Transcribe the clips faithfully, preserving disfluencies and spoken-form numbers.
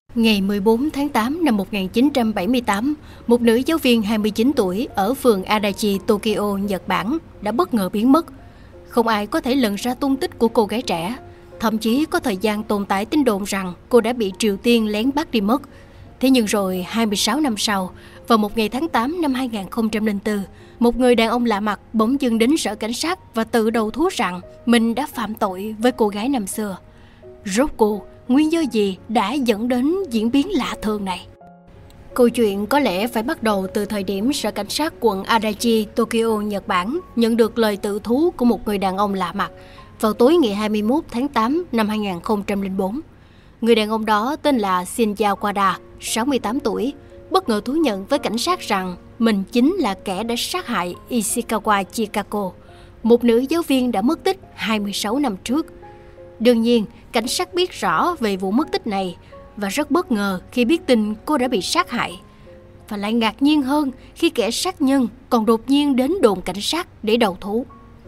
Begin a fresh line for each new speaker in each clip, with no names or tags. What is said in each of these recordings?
Ngày mười bốn tháng tám năm một nghìn chín trăm bảy mươi tám, một nữ giáo viên hai mươi chín tuổi ở phường Adachi, Tokyo, Nhật Bản đã bất ngờ biến mất. Không ai có thể lần ra tung tích của cô gái trẻ. Thậm chí có thời gian tồn tại tin đồn rằng cô đã bị Triều Tiên lén bắt đi mất. Thế nhưng rồi hai mươi sáu năm sau, vào một ngày tháng tám năm hai nghìn không trăm lẻ bốn, một người đàn ông lạ mặt bỗng dưng đến sở cảnh sát và tự đầu thú rằng mình đã phạm tội với cô gái năm xưa. Rốt cuộc, nguyên do gì đã dẫn đến diễn biến lạ thường này? Câu chuyện có lẽ phải bắt đầu từ thời điểm sở cảnh sát quận Adachi, Tokyo, Nhật Bản nhận được lời tự thú của một người đàn ông lạ mặt vào tối ngày hai mươi mốt tháng tám năm hai nghìn không trăm lẻ bốn. Người đàn ông đó tên là Shinya Wada, sáu mươi tám tuổi, bất ngờ thú nhận với cảnh sát rằng mình chính là kẻ đã sát hại Ishikawa Chikako, một nữ giáo viên đã mất tích hai mươi sáu năm trước. Đương nhiên, cảnh sát biết rõ về vụ mất tích này và rất bất ngờ khi biết tin cô đã bị sát hại. Và lại ngạc nhiên hơn khi kẻ sát nhân còn đột nhiên đến đồn cảnh sát để đầu thú.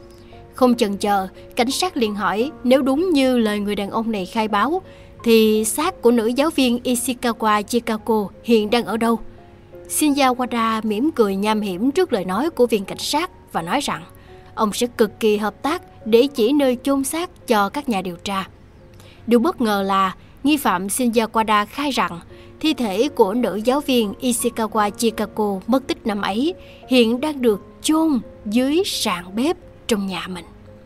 Không chần chờ, cảnh sát liền hỏi nếu đúng như lời người đàn ông này khai báo thì xác của nữ giáo viên Ishikawa Chikako hiện đang ở đâu. Shinya Wada mỉm cười nham hiểm trước lời nói của viên cảnh sát và nói rằng ông sẽ cực kỳ hợp tác để chỉ nơi chôn xác cho các nhà điều tra. Điều bất ngờ là nghi phạm Shinya Wada khai rằng thi thể của nữ giáo viên Ishikawa Chikako mất tích năm ấy hiện đang được chôn dưới sàn bếp trong nhà mình.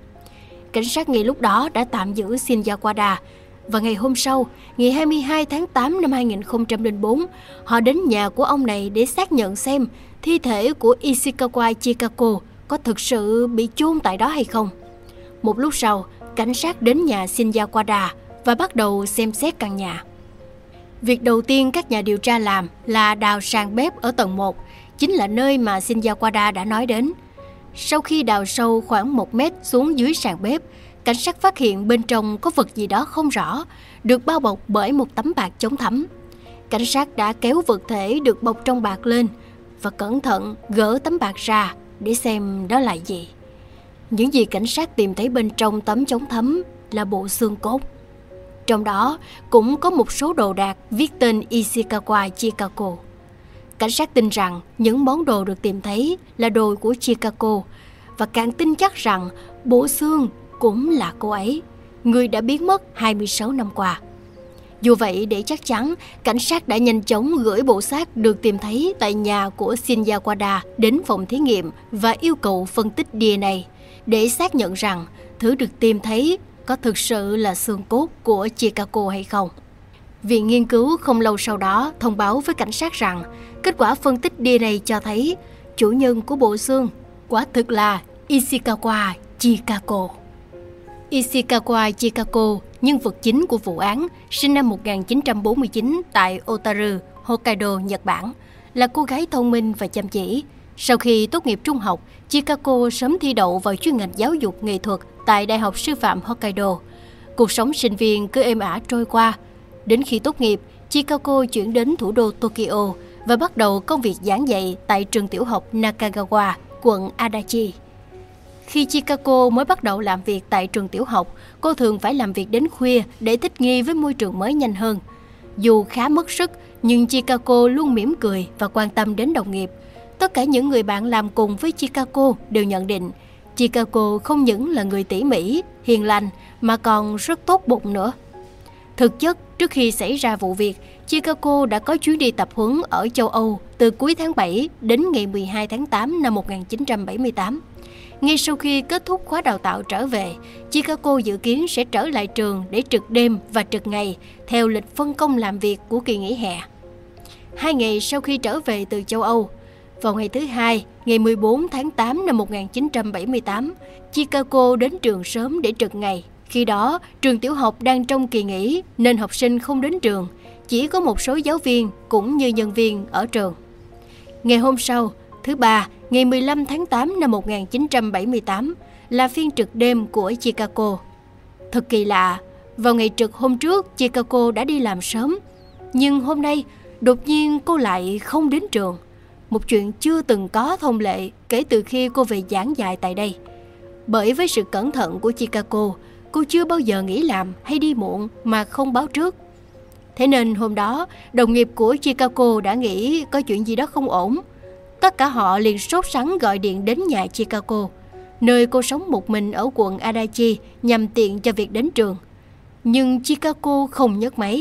Cảnh sát ngay lúc đó đã tạm giữ Shinya Wada và ngày hôm sau, ngày hai mươi hai tháng tám năm hai nghìn không trăm lẻ bốn, họ đến nhà của ông này để xác nhận xem thi thể của Ishikawa Chikako có thực sự bị chôn tại đó hay không. Một lúc sau, cảnh sát đến nhà Shinya Wada và bắt đầu xem xét căn nhà. Việc đầu tiên các nhà điều tra làm là đào sàn bếp ở tầng một, chính là nơi mà Shinya Wada đã nói đến. Sau khi đào sâu khoảng một mét xuống dưới sàn bếp, cảnh sát phát hiện bên trong có vật gì đó không rõ, được bao bọc bởi một tấm bạt chống thấm. Cảnh sát đã kéo vật thể được bọc trong bạt lên và cẩn thận gỡ tấm bạt ra để xem đó là gì. Những gì cảnh sát tìm thấy bên trong tấm chống thấm là bộ xương cốt. Trong đó cũng có một số đồ đạc viết tên Ishikawa Chikako. Cảnh sát tin rằng những món đồ được tìm thấy là đồ của Chikako và càng tin chắc rằng bộ xương cũng là cô ấy, người đã biến mất hai mươi sáu năm qua. Dù vậy, để chắc chắn, cảnh sát đã nhanh chóng gửi bộ xác được tìm thấy tại nhà của Shinya Wada đến phòng thí nghiệm và yêu cầu phân tích đê en a để xác nhận rằng thứ được tìm thấy có thực sự là xương cốt của Chikako hay không. Viện nghiên cứu không lâu sau đó thông báo với cảnh sát rằng kết quả phân tích đê en a cho thấy chủ nhân của bộ xương quả thực là Ishikawa Chikako. Ishikawa Chikako, nhân vật chính của vụ án, sinh năm một nghìn chín trăm bốn mươi chín tại Otaru, Hokkaido, Nhật Bản, là cô gái thông minh và chăm chỉ. Sau khi tốt nghiệp trung học, Chikako sớm thi đậu vào chuyên ngành giáo dục nghệ thuật tại Đại học Sư phạm Hokkaido. Cuộc sống sinh viên cứ êm ả trôi qua. Đến khi tốt nghiệp, Chikako chuyển đến thủ đô Tokyo và bắt đầu công việc giảng dạy tại trường tiểu học Nakagawa, quận Adachi. Khi Chikako mới bắt đầu làm việc tại trường tiểu học, cô thường phải làm việc đến khuya để thích nghi với môi trường mới nhanh hơn. Dù khá mất sức, nhưng Chikako luôn mỉm cười và quan tâm đến đồng nghiệp. Tất cả những người bạn làm cùng với Chikako đều nhận định Chikako không những là người tỉ mỉ, hiền lành mà còn rất tốt bụng nữa. Thực chất, trước khi xảy ra vụ việc, Chikako đã có chuyến đi tập huấn ở châu Âu từ cuối tháng bảy đến ngày mười hai tháng tám năm một nghìn chín trăm bảy mươi tám. Ngay sau khi kết thúc khóa đào tạo trở về, Chikako dự kiến sẽ trở lại trường để trực đêm và trực ngày theo lịch phân công làm việc của kỳ nghỉ hè. Hai ngày sau khi trở về từ châu Âu, vào ngày thứ hai, ngày mười bốn tháng tám năm một nghìn chín trăm bảy mươi tám, Chikako đến trường sớm để trực ngày. Khi đó, trường tiểu học đang trong kỳ nghỉ nên học sinh không đến trường, chỉ có một số giáo viên cũng như nhân viên ở trường. Ngày hôm sau, thứ ba, ngày mười lăm tháng tám năm một nghìn chín trăm bảy mươi tám, là phiên trực đêm của Chikako. Thật kỳ lạ, vào ngày trực hôm trước Chikako đã đi làm sớm, nhưng hôm nay đột nhiên cô lại không đến trường. Một chuyện chưa từng có thông lệ kể từ khi cô về giảng dạy tại đây. Bởi với sự cẩn thận của Chikako, cô chưa bao giờ nghỉ làm hay đi muộn mà không báo trước. Thế nên hôm đó, đồng nghiệp của Chikako đã nghĩ có chuyện gì đó không ổn. Tất cả họ liền sốt sắng gọi điện đến nhà Chikako, nơi cô sống một mình ở quận Adachi, nhằm tiện cho việc đến trường. Nhưng Chikako không nhấc máy.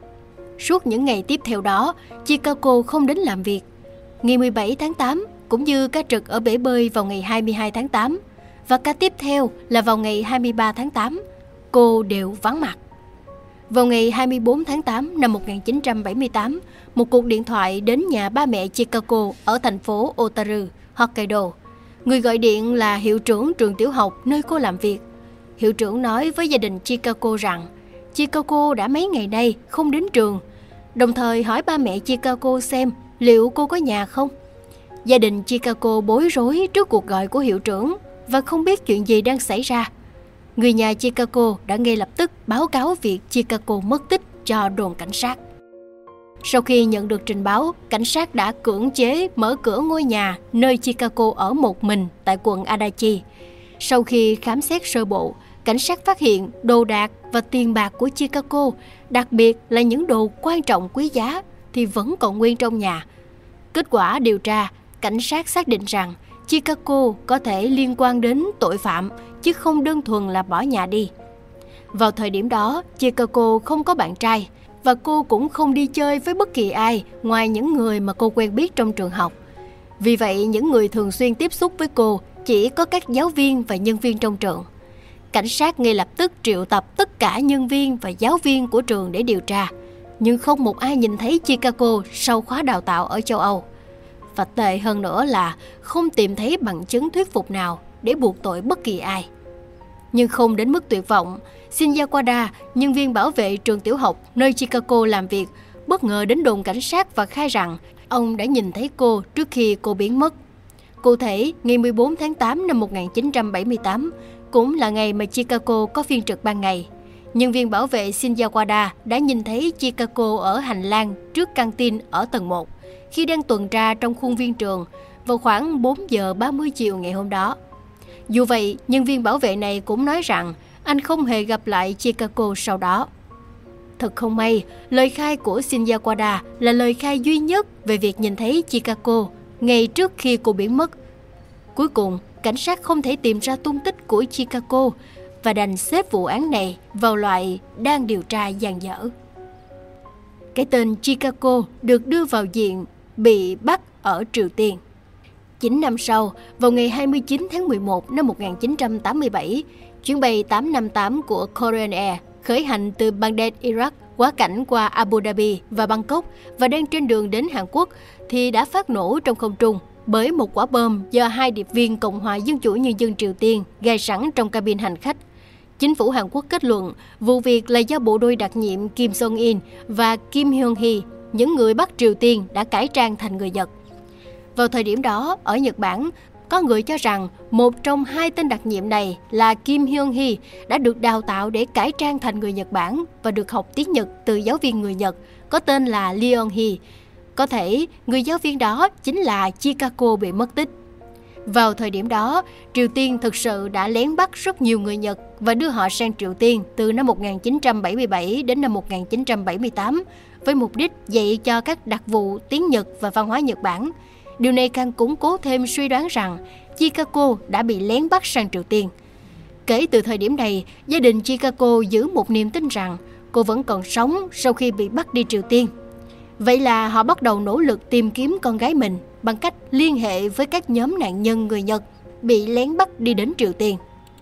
Suốt những ngày tiếp theo đó, Chikako không đến làm việc. Ngày mười bảy tháng tám, cũng như ca trực ở bể bơi vào ngày hai mươi hai tháng tám, và ca tiếp theo là vào ngày hai mươi ba tháng tám, cô đều vắng mặt. Vào ngày hai mươi bốn tháng tám năm một nghìn chín trăm bảy mươi tám, một cuộc điện thoại đến nhà ba mẹ Chikako ở thành phố Otaru, Hokkaido. Người gọi điện là hiệu trưởng trường tiểu học nơi cô làm việc. Hiệu trưởng nói với gia đình Chikako rằng Chikako đã mấy ngày nay không đến trường, đồng thời hỏi ba mẹ Chikako xem liệu cô có nhà không. Gia đình Chikako bối rối trước cuộc gọi của hiệu trưởng và không biết chuyện gì đang xảy ra. Người nhà Chikako đã ngay lập tức báo cáo việc Chikako mất tích cho đồn cảnh sát. Sau khi nhận được trình báo, cảnh sát đã cưỡng chế mở cửa ngôi nhà nơi Chikako ở một mình tại quận Adachi. Sau khi khám xét sơ bộ, cảnh sát phát hiện đồ đạc và tiền bạc của Chikako, đặc biệt là những đồ quan trọng quý giá, thì vẫn còn nguyên trong nhà. Kết quả điều tra, cảnh sát xác định rằng Chikako có thể liên quan đến tội phạm, chứ không đơn thuần là bỏ nhà đi. Vào thời điểm đó, Chikako không có bạn trai, và cô cũng không đi chơi với bất kỳ ai ngoài những người mà cô quen biết trong trường học. Vì vậy, những người thường xuyên tiếp xúc với cô chỉ có các giáo viên và nhân viên trong trường. Cảnh sát ngay lập tức triệu tập tất cả nhân viên và giáo viên của trường để điều tra, nhưng không một ai nhìn thấy Chikako sau khóa đào tạo ở châu Âu. Và tệ hơn nữa là không tìm thấy bằng chứng thuyết phục nào để buộc tội bất kỳ ai. Nhưng không đến mức tuyệt vọng, Shinya Wada, nhân viên bảo vệ trường tiểu học nơi Chikako làm việc, bất ngờ đến đồn cảnh sát và khai rằng ông đã nhìn thấy cô trước khi cô biến mất. Cụ thể, ngày mười bốn tháng tám năm một nghìn chín trăm bảy mươi tám, cũng là ngày mà Chikako có phiên trực ban ngày, nhân viên bảo vệ Shinya Wada đã nhìn thấy Chikako ở hành lang trước căng tin ở tầng một khi đang tuần tra trong khuôn viên trường vào khoảng bốn giờ ba mươi chiều ngày hôm đó. Dù vậy, nhân viên bảo vệ này cũng nói rằng anh không hề gặp lại Chikako sau đó. Thật không may, lời khai của Shinya Wada là lời khai duy nhất về việc nhìn thấy Chikako ngay trước khi cô biến mất. Cuối cùng, cảnh sát không thể tìm ra tung tích của Chikako và đành xếp vụ án này vào loại đang điều tra dang dở. Cái tên Chikako được đưa vào diện bị bắt ở Triều Tiên. chín năm sau, vào ngày hai mươi chín tháng mười một năm một nghìn chín trăm tám mươi bảy, chuyến bay tám năm tám của Korean Air khởi hành từ Baghdad, Iraq, quá cảnh qua Abu Dhabi và Bangkok và đang trên đường đến Hàn Quốc thì đã phát nổ trong không trung bởi một quả bom do hai điệp viên Cộng hòa Dân chủ Nhân dân Triều Tiên gài sẵn trong cabin hành khách. Chính phủ Hàn Quốc kết luận vụ việc là do bộ đôi đặc nhiệm Kim Jong-un và Kim Hyung-hee, những người Bắc Triều Tiên, đã cải trang thành người Nhật. Vào thời điểm đó, ở Nhật Bản, có người cho rằng một trong hai tên đặc nhiệm này là Kim Hyung-hee đã được đào tạo để cải trang thành người Nhật Bản và được học tiếng Nhật từ giáo viên người Nhật có tên là Lee Eun-hee. Có thể người giáo viên đó chính là Chikako bị mất tích. Vào thời điểm đó, Triều Tiên thực sự đã lén bắt rất nhiều người Nhật và đưa họ sang Triều Tiên từ năm một nghìn chín trăm bảy mươi bảy đến năm một nghìn chín trăm bảy mươi tám với mục đích dạy cho các đặc vụ tiếng Nhật và văn hóa Nhật Bản. Điều này càng củng cố thêm suy đoán rằng Chikako đã bị lén bắt sang Triều Tiên. Kể từ thời điểm này, gia đình Chikako giữ một niềm tin rằng cô vẫn còn sống sau khi bị bắt đi Triều Tiên. Vậy là họ bắt đầu nỗ lực tìm kiếm con gái mình bằng cách liên hệ với các nhóm nạn nhân người Nhật bị lén bắt đi đến Triều Tiên.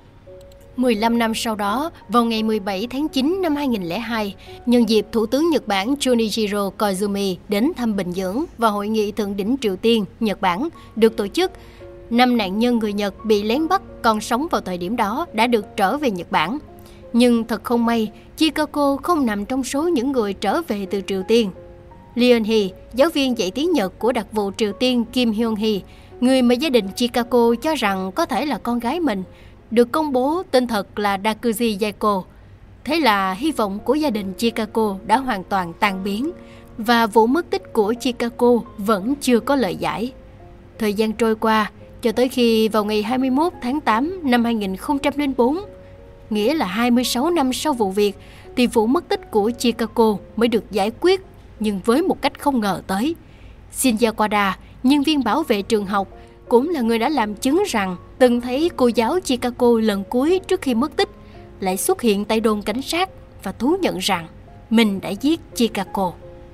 mười lăm năm sau đó, vào ngày mười bảy tháng chín năm hai nghìn không trăm lẻ hai, nhân dịp Thủ tướng Nhật Bản Junichiro Koizumi đến thăm Bình Nhưỡng và Hội nghị Thượng đỉnh Triều Tiên, Nhật Bản được tổ chức, năm nạn nhân người Nhật bị lén bắt còn sống vào thời điểm đó đã được trở về Nhật Bản. Nhưng thật không may, Chikako không nằm trong số những người trở về từ Triều Tiên. Lee Eun-hee, giáo viên dạy tiếng Nhật của đặc vụ Triều Tiên Kim Hyung-hee, người mà gia đình Chikako cho rằng có thể là con gái mình, được công bố tên thật là Dakuji Yaiko. Thế là hy vọng của gia đình Chikako đã hoàn toàn tan biến và vụ mất tích của Chikako vẫn chưa có lời giải. Thời gian trôi qua cho tới khi vào ngày hai mươi mốt tháng tám năm hai nghìn không trăm lẻ bốn, nghĩa là hai mươi sáu năm sau vụ việc thì vụ mất tích của Chikako mới được giải quyết, nhưng với một cách không ngờ tới. Shinya Wada, nhân viên bảo vệ trường học, cũng là người đã làm chứng rằng từng thấy cô giáo Chikako lần cuối trước khi mất tích, lại xuất hiện tại đồn cảnh sát và thú nhận rằng mình đã giết Chikako.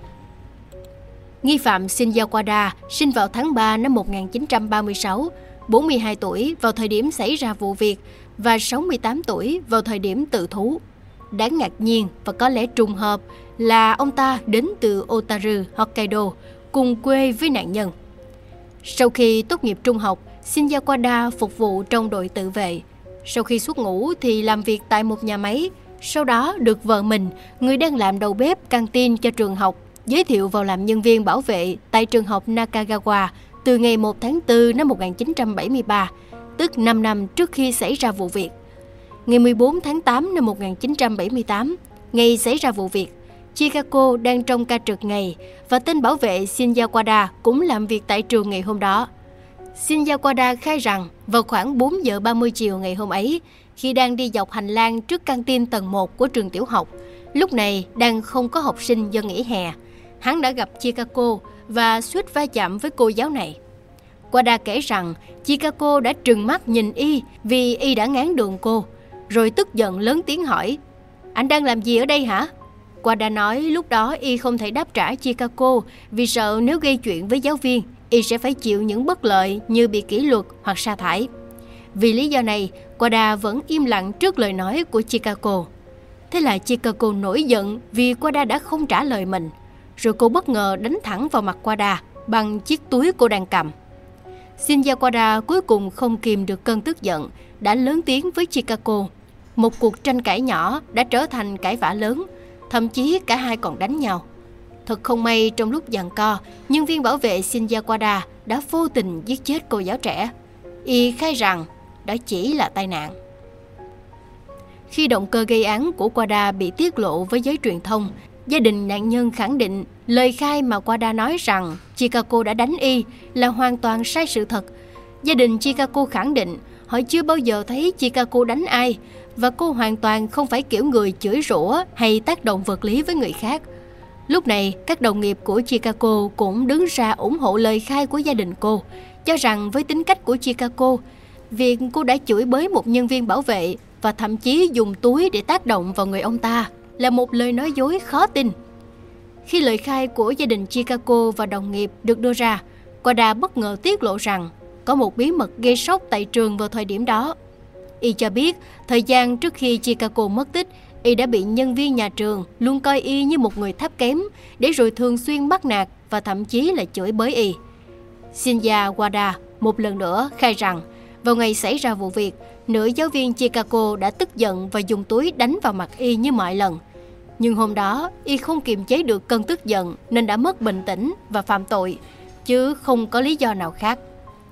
Nghi phạm Shinya Wada sinh vào tháng ba năm một nghìn chín trăm ba mươi sáu, bốn mươi hai tuổi vào thời điểm xảy ra vụ việc và sáu mươi tám tuổi vào thời điểm tự thú. Đáng ngạc nhiên và có lẽ trùng hợp là ông ta đến từ Otaru, Hokkaido, cùng quê với nạn nhân. Sau khi tốt nghiệp trung học, Shinya Wada phục vụ trong đội tự vệ. Sau khi xuất ngũ thì làm việc tại một nhà máy, sau đó được vợ mình, người đang làm đầu bếp căng tin cho trường học, giới thiệu vào làm nhân viên bảo vệ tại trường học Nakagawa từ ngày một tháng tư năm một nghìn chín trăm bảy mươi ba, tức năm năm trước khi xảy ra vụ việc. Ngày mười bốn tháng tám năm một nghìn chín trăm bảy mươi tám, ngày xảy ra vụ việc, Chikako đang trong ca trực ngày và tên bảo vệ Shinya Wada cũng làm việc tại trường ngày hôm đó. Shinya Wada khai rằng vào khoảng bốn giờ ba mươi chiều ngày hôm ấy, khi đang đi dọc hành lang trước căng tin tầng một của trường tiểu học, lúc này đang không có học sinh do nghỉ hè, hắn đã gặp Chikako và suýt va chạm với cô giáo này. Wada kể rằng Chikako đã trừng mắt nhìn y vì y đã ngáng đường cô, rồi tức giận lớn tiếng hỏi: "Anh đang làm gì ở đây hả?" Wada nói lúc đó y không thể đáp trả Chikako vì sợ nếu gây chuyện với giáo viên, y sẽ phải chịu những bất lợi như bị kỷ luật hoặc sa thải. Vì lý do này, Wada vẫn im lặng trước lời nói của Chikako. Thế là Chikako nổi giận vì Wada đã không trả lời mình, rồi cô bất ngờ đánh thẳng vào mặt Wada bằng chiếc túi cô đang cầm. Shinya Wada cuối cùng không kìm được cơn tức giận, đã lớn tiếng với Chikako. Một cuộc tranh cãi nhỏ đã trở thành cãi vã lớn, thậm chí cả hai còn đánh nhau. Thật không may, trong lúc giằng co, nhân viên bảo vệ Shinya Wada đã vô tình giết chết cô giáo trẻ. Y khai rằng đó chỉ là tai nạn. Khi động cơ gây án của Wada bị tiết lộ với giới truyền thông, gia đình nạn nhân khẳng định lời khai mà Wada nói rằng Chikako đã đánh y là hoàn toàn sai sự thật. Gia đình Chikako khẳng định họ chưa bao giờ thấy Chikako đánh ai, và cô hoàn toàn không phải kiểu người chửi rủa hay tác động vật lý với người khác. Lúc này, các đồng nghiệp của Chikako cũng đứng ra ủng hộ lời khai của gia đình cô, cho rằng với tính cách của Chikako, việc cô đã chửi bới một nhân viên bảo vệ và thậm chí dùng túi để tác động vào người ông ta là một lời nói dối khó tin. Khi lời khai của gia đình Chikako và đồng nghiệp được đưa ra, Wada bất ngờ tiết lộ rằng có một bí mật gây sốc tại trường vào thời điểm đó. Y cho biết, thời gian trước khi Chikako mất tích, y đã bị nhân viên nhà trường luôn coi y như một người thấp kém, để rồi thường xuyên bắt nạt và thậm chí là chửi bới y. Shinya Wada một lần nữa khai rằng vào ngày xảy ra vụ việc, nữ giáo viên Chikako đã tức giận và dùng túi đánh vào mặt y như mọi lần. Nhưng hôm đó, y không kiềm chế được cơn tức giận nên đã mất bình tĩnh và phạm tội, chứ không có lý do nào khác.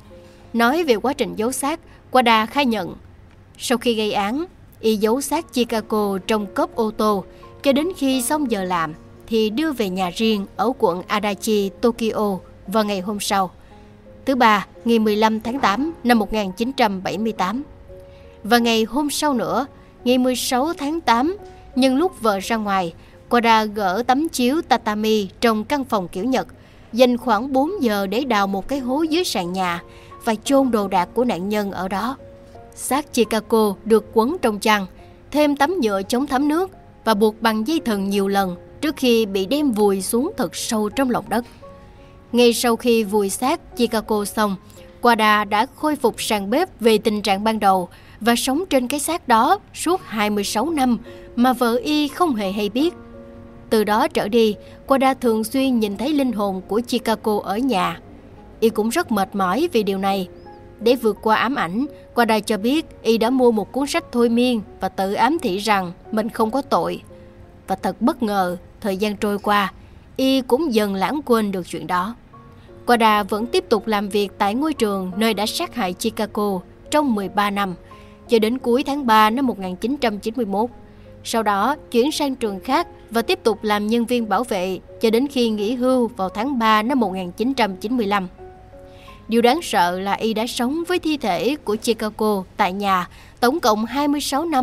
Nói về quá trình giấu xác, Wada khai nhận sau khi gây án, y giấu xác Chikako trong cốp ô tô cho đến khi xong giờ làm thì đưa về nhà riêng ở quận Adachi, Tokyo vào ngày hôm sau, thứ ba, ngày mười lăm tháng tám năm một nghìn chín trăm bảy mươi tám. Và ngày hôm sau nữa, ngày mười sáu tháng tám, nhân lúc vợ ra ngoài, Wada gỡ tấm chiếu tatami trong căn phòng kiểu Nhật, dành khoảng bốn giờ để đào một cái hố dưới sàn nhà và chôn đồ đạc của nạn nhân ở đó. Xác Chikako được quấn trong chăn, thêm tấm nhựa chống thấm nước và buộc bằng dây thừng nhiều lần trước khi bị đem vùi xuống thật sâu trong lòng đất. Ngay sau khi vùi xác Chikako xong, Wada đã khôi phục sàn bếp về tình trạng ban đầu và sống trên cái xác đó suốt hai mươi sáu năm mà vợ y không hề hay biết. Từ đó trở đi, Wada thường xuyên nhìn thấy linh hồn của Chikako ở nhà. Y cũng rất mệt mỏi vì điều này. Để vượt qua ám ảnh, Wada cho biết y đã mua một cuốn sách thôi miên và tự ám thị rằng mình không có tội. Và thật bất ngờ, thời gian trôi qua, y cũng dần lãng quên được chuyện đó. Wada vẫn tiếp tục làm việc tại ngôi trường nơi đã sát hại Chikako trong mười ba năm, cho đến cuối tháng ba năm một nghìn chín trăm chín mươi mốt. Sau đó chuyển sang trường khác và tiếp tục làm nhân viên bảo vệ cho đến khi nghỉ hưu vào tháng ba năm một nghìn chín trăm chín mươi lăm. Điều đáng sợ là y đã sống với thi thể của Chikako tại nhà tổng cộng hai mươi sáu năm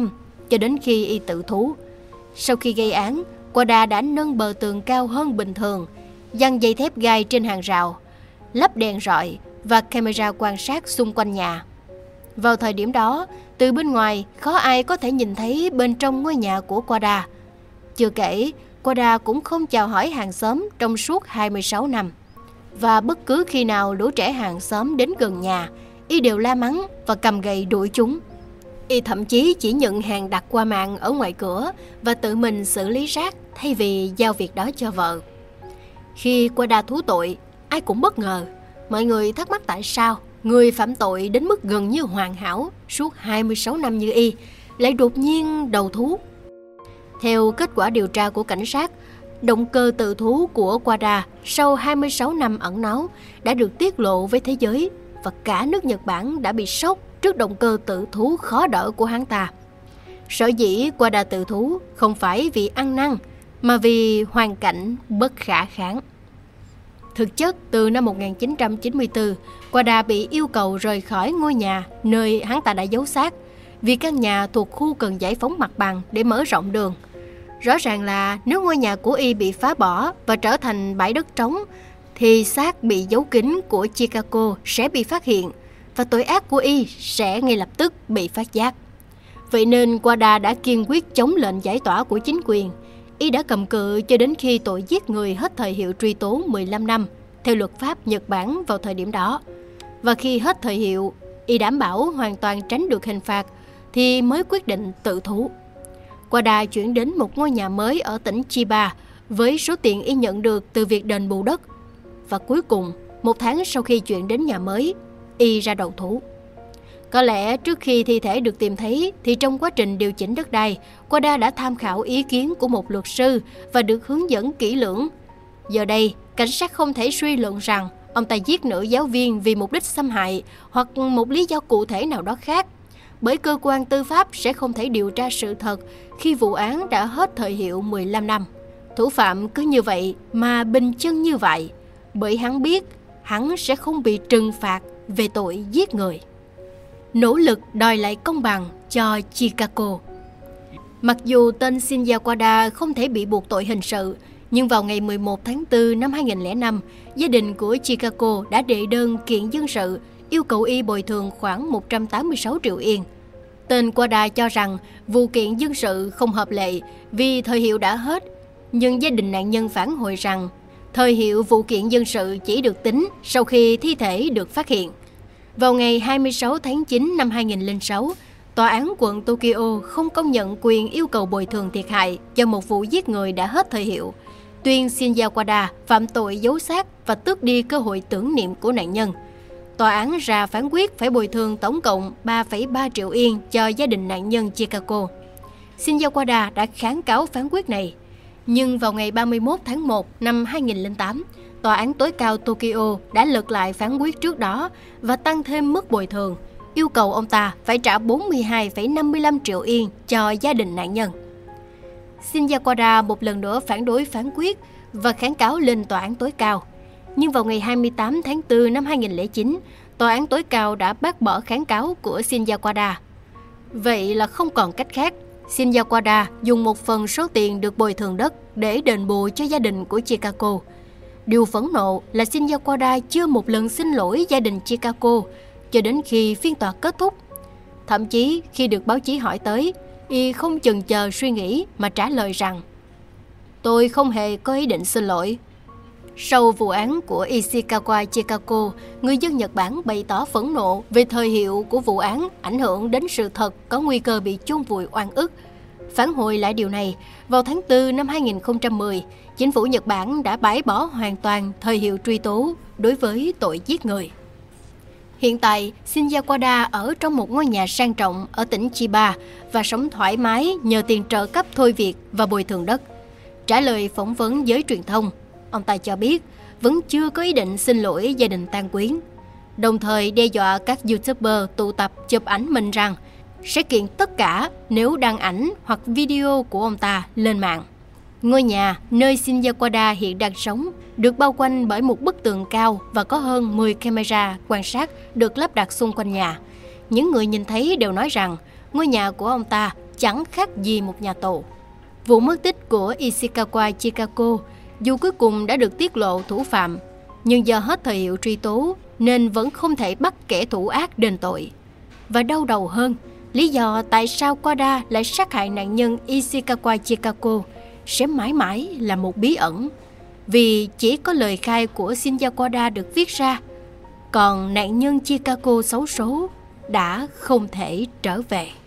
cho đến khi y tự thú. Sau khi gây án, Wada đã nâng bờ tường cao hơn bình thường, giăng dây thép gai trên hàng rào, lắp đèn rọi và camera quan sát xung quanh nhà. Vào thời điểm đó, từ bên ngoài khó ai có thể nhìn thấy bên trong ngôi nhà của Wada. Chưa kể, Wada cũng không chào hỏi hàng xóm trong suốt hai mươi sáu năm. Và bất cứ khi nào lũ trẻ hàng xóm đến gần nhà, y đều la mắng và cầm gậy đuổi chúng. Y thậm chí chỉ nhận hàng đặt qua mạng ở ngoài cửa và tự mình xử lý rác thay vì giao việc đó cho vợ. Khi Wada thú tội, ai cũng bất ngờ. Mọi người thắc mắc tại sao người phạm tội đến mức gần như hoàn hảo suốt hai mươi sáu năm như y lại đột nhiên đầu thú. Theo kết quả điều tra của cảnh sát, động cơ tự thú của Wada sau hai mươi sáu năm ẩn náu đã được tiết lộ với thế giới, và cả nước Nhật Bản đã bị sốc trước động cơ tự thú khó đỡ của hắn ta. Sở dĩ Wada tự thú không phải vì ăn năn, mà vì hoàn cảnh bất khả kháng. Thực chất, từ năm một nghìn chín trăm chín mươi tư, Wada bị yêu cầu rời khỏi ngôi nhà nơi hắn ta đã giấu xác, vì căn nhà thuộc khu cần giải phóng mặt bằng để mở rộng đường. Rõ ràng là nếu ngôi nhà của y bị phá bỏ và trở thành bãi đất trống, thì xác bị giấu kín của Chikako sẽ bị phát hiện, và tội ác của y sẽ ngay lập tức bị phát giác. Vậy nên Wada đã kiên quyết chống lệnh giải tỏa của chính quyền. Y đã cầm cự cho đến khi tội giết người hết thời hiệu truy tố mười lăm năm theo luật pháp Nhật Bản vào thời điểm đó. Và khi hết thời hiệu, y đảm bảo hoàn toàn tránh được hình phạt, thì mới quyết định tự thú. Wada chuyển đến một ngôi nhà mới ở tỉnh Chiba với số tiền y nhận được từ việc đền bù đất. Và cuối cùng, một tháng sau khi chuyển đến nhà mới, y ra đầu thú. Có lẽ trước khi thi thể được tìm thấy thì trong quá trình điều chỉnh đất đai, Wada đã tham khảo ý kiến của một luật sư và được hướng dẫn kỹ lưỡng. Giờ đây, cảnh sát không thể suy luận rằng ông ta giết nữ giáo viên vì mục đích xâm hại hoặc một lý do cụ thể nào đó khác, bởi cơ quan tư pháp sẽ không thể điều tra sự thật khi vụ án đã hết thời hiệu mười lăm năm. Thủ phạm cứ như vậy mà bình chân như vậy, bởi hắn biết hắn sẽ không bị trừng phạt về tội giết người. Nỗ lực đòi lại công bằng cho Chikako. Mặc dù tên Shinya Wada không thể bị buộc tội hình sự, nhưng vào ngày mười một tháng tư năm hai nghìn lẻ năm, gia đình của Chikako đã đệ đơn kiện dân sự yêu cầu y bồi thường khoảng một trăm tám mươi sáu triệu yên. Tên Wada cho rằng vụ kiện dân sự không hợp lệ vì thời hiệu đã hết, nhưng gia đình nạn nhân phản hồi rằng thời hiệu vụ kiện dân sự chỉ được tính sau khi thi thể được phát hiện. Vào ngày hai mươi sáu tháng chín năm hai nghìn lẻ sáu, Tòa án quận Tokyo không công nhận quyền yêu cầu bồi thường thiệt hại cho một vụ giết người đã hết thời hiệu, tuyên Shinya Wada phạm tội giấu xác và tước đi cơ hội tưởng niệm của nạn nhân. Tòa án ra phán quyết phải bồi thường tổng cộng ba phẩy ba triệu yên cho gia đình nạn nhân Chikako. Shinya Wada đã kháng cáo phán quyết này, nhưng vào ngày ba mươi mốt tháng một năm hai nghìn lẻ tám, Tòa án tối cao Tokyo đã lật lại phán quyết trước đó và tăng thêm mức bồi thường, yêu cầu ông ta phải trả bốn mươi hai phẩy năm mươi lăm triệu yên cho gia đình nạn nhân. Shinya Wada một lần nữa phản đối phán quyết và kháng cáo lên Tòa án tối cao. Nhưng vào ngày hai mươi tám tháng tư năm hai nghìn lẻ chín, Tòa án tối cao đã bác bỏ kháng cáo của Shinya Wada. Vậy là không còn cách khác, Shinya Wada dùng một phần số tiền được bồi thường đất để đền bù cho gia đình của Chikako. Điều phẫn nộ là Shinya Wada chưa một lần xin lỗi gia đình Chikako cho đến khi phiên tòa kết thúc. Thậm chí khi được báo chí hỏi tới, y không chần chờ suy nghĩ mà trả lời rằng: "Tôi không hề có ý định xin lỗi." Sau vụ án của Ishikawa Chikako, người dân Nhật Bản bày tỏ phẫn nộ về thời hiệu của vụ án ảnh hưởng đến sự thật có nguy cơ bị chôn vùi oan ức. Phản hồi lại điều này, vào tháng tư năm hai nghìn không trăm mười, chính phủ Nhật Bản đã bãi bỏ hoàn toàn thời hiệu truy tố đối với tội giết người. Hiện tại, Shinya Wada ở trong một ngôi nhà sang trọng ở tỉnh Chiba và sống thoải mái nhờ tiền trợ cấp thôi việc và bồi thường đất. Trả lời phỏng vấn với truyền thông, ông ta cho biết vẫn chưa có ý định xin lỗi gia đình tang quyến, đồng thời đe dọa các YouTuber tụ tập chụp ảnh mình rằng sẽ kiện tất cả nếu đăng ảnh hoặc video của ông ta lên mạng. Ngôi nhà nơi Shinya Wada hiện đang sống được bao quanh bởi một bức tường cao và có hơn mười camera quan sát được lắp đặt xung quanh nhà. Những người nhìn thấy đều nói rằng ngôi nhà của ông ta chẳng khác gì một nhà tù. Vụ mất tích của Ishikawa Chikako dù cuối cùng đã được tiết lộ thủ phạm, nhưng do hết thời hiệu truy tố nên vẫn không thể bắt kẻ thủ ác đền tội. Và đau đầu hơn, lý do tại sao Wada lại sát hại nạn nhân Ishikawa Chikako sẽ mãi mãi là một bí ẩn, vì chỉ có lời khai của Shinya Wada được viết ra, còn nạn nhân Chikako xấu số đã không thể trở về.